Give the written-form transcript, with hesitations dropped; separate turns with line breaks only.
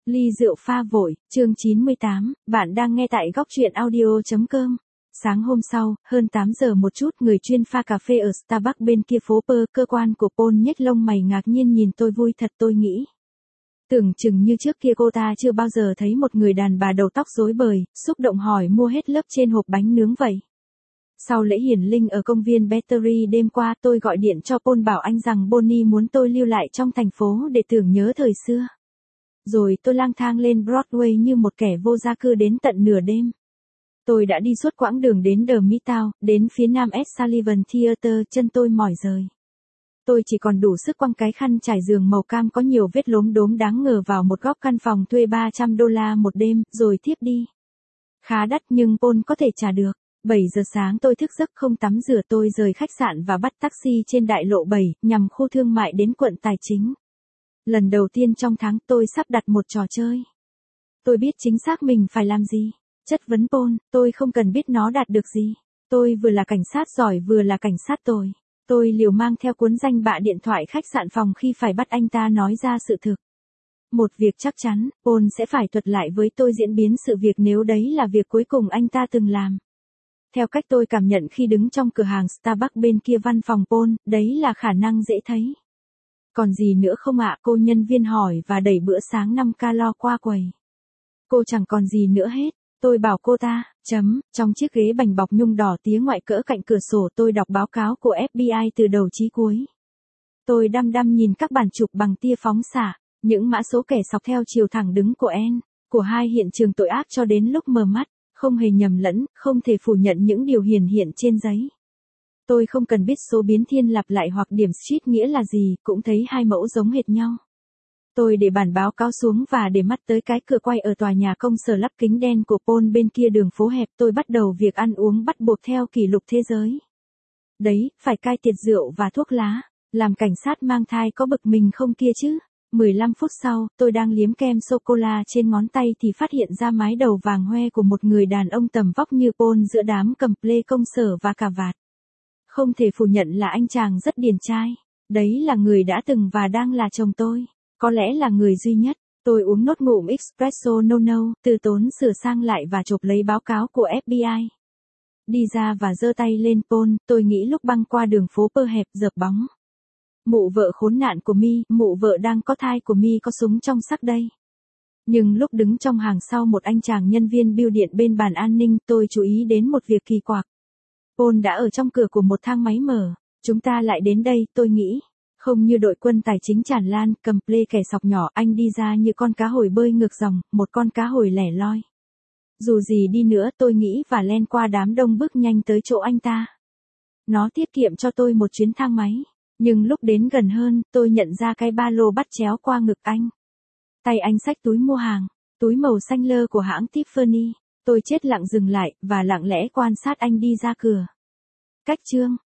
Ly rượu pha vội, chương 98, bạn đang nghe tại góc truyện audio.com. Sáng hôm sau, hơn 8 giờ một chút, người chuyên pha cà phê ở Starbucks bên kia phố Pơ, cơ quan của Paul nhếch lông mày ngạc nhiên nhìn tôi vui thật tôi nghĩ. Tưởng chừng như trước kia cô ta chưa bao giờ thấy một người đàn bà đầu tóc rối bời, xúc động hỏi mua hết lớp trên hộp bánh nướng vậy. Sau lễ hiển linh ở công viên Battery đêm qua tôi gọi điện cho Paul bảo anh rằng Bonnie muốn tôi lưu lại trong thành phố để tưởng nhớ thời xưa. Rồi tôi lang thang lên Broadway như một kẻ vô gia cư đến tận nửa đêm. Tôi đã đi suốt quãng đường đến The Midtown, đến phía nam S. Sullivan Theater, chân tôi mỏi rời. Tôi chỉ còn đủ sức quăng cái khăn trải giường màu cam có nhiều vết lốm đốm đáng ngờ vào một góc căn phòng thuê $300 một đêm, rồi tiếp đi. Khá đắt nhưng Paul có thể trả được. 7 giờ sáng tôi thức giấc không tắm rửa tôi rời khách sạn và bắt taxi trên đại lộ 7, nhằm khu thương mại đến quận Tài chính. Lần đầu tiên trong tháng tôi sắp đặt một trò chơi. Tôi biết chính xác mình phải làm gì. Chất vấn Paul, tôi không cần biết nó đạt được gì. Tôi vừa là cảnh sát giỏi vừa là cảnh sát tồi. Tôi liều mang theo cuốn danh bạ điện thoại khách sạn phòng khi phải bắt anh ta nói ra sự thực. Một việc chắc chắn, Paul sẽ phải thuật lại với tôi diễn biến sự việc nếu đấy là việc cuối cùng anh ta từng làm. Theo cách tôi cảm nhận khi đứng trong cửa hàng Starbucks bên kia văn phòng Paul, đấy là khả năng dễ thấy. Còn gì nữa không ạ? Cô nhân viên hỏi và đẩy bữa sáng 5 calo qua quầy. Cô chẳng còn gì nữa hết. Tôi bảo cô ta, trong chiếc ghế bành bọc nhung đỏ tía ngoại cỡ cạnh cửa sổ tôi đọc báo cáo của FBI từ đầu chí cuối. Tôi đăm đăm nhìn các bản chụp bằng tia phóng xạ, những mã số kẻ sọc theo chiều thẳng đứng của của hai hiện trường tội ác cho đến lúc mờ mắt, không hề nhầm lẫn, không thể phủ nhận những điều hiển hiện trên giấy. Tôi không cần biết số biến thiên lặp lại hoặc điểm street nghĩa là gì, cũng thấy hai mẫu giống hệt nhau. Tôi để bản báo cáo xuống và để mắt tới cái cửa quay ở tòa nhà công sở lắp kính đen của Paul bên kia đường phố hẹp. Tôi bắt đầu việc ăn uống bắt buộc theo kỷ lục thế giới. Đấy, phải cai tiệt rượu và thuốc lá. Làm cảnh sát mang thai có bực mình không kia chứ? 15 phút sau, tôi đang liếm kem sô-cô-la trên ngón tay thì phát hiện ra mái đầu vàng hoe của một người đàn ông tầm vóc như Paul giữa đám cầm plê công sở và cà vạt. Không thể phủ nhận là anh chàng rất điển trai. Đấy là người đã từng và đang là chồng tôi. Có lẽ là người duy nhất. Tôi uống nốt ngụm espresso no, từ tốn sửa sang lại và chộp lấy báo cáo của FBI. Đi ra và giơ tay lên Paul, tôi nghĩ lúc băng qua đường phố Pơ hẹp dợp bóng. Mụ vợ khốn nạn của mi, mụ vợ đang có thai của mi có súng trong sắc đây. Nhưng lúc đứng trong hàng sau một anh chàng nhân viên bưu điện bên bàn an ninh, tôi chú ý đến một việc kỳ quặc. Paul đã ở trong cửa của một thang máy mở. Chúng ta lại đến đây, tôi nghĩ. Không như đội quân tài chính tràn lan, cầm plê kẻ sọc nhỏ, anh đi ra như con cá hồi bơi ngược dòng, một con cá hồi lẻ loi. Dù gì đi nữa tôi nghĩ và len qua đám đông bước nhanh tới chỗ anh ta. Nó tiết kiệm cho tôi một chuyến thang máy. Nhưng lúc đến gần hơn, tôi nhận ra cái ba lô bắt chéo qua ngực anh. Tay anh xách túi mua hàng, túi màu xanh lơ của hãng Tiffany. Tôi chết lặng dừng lại, và lặng lẽ quan sát anh đi ra cửa. Cách chương.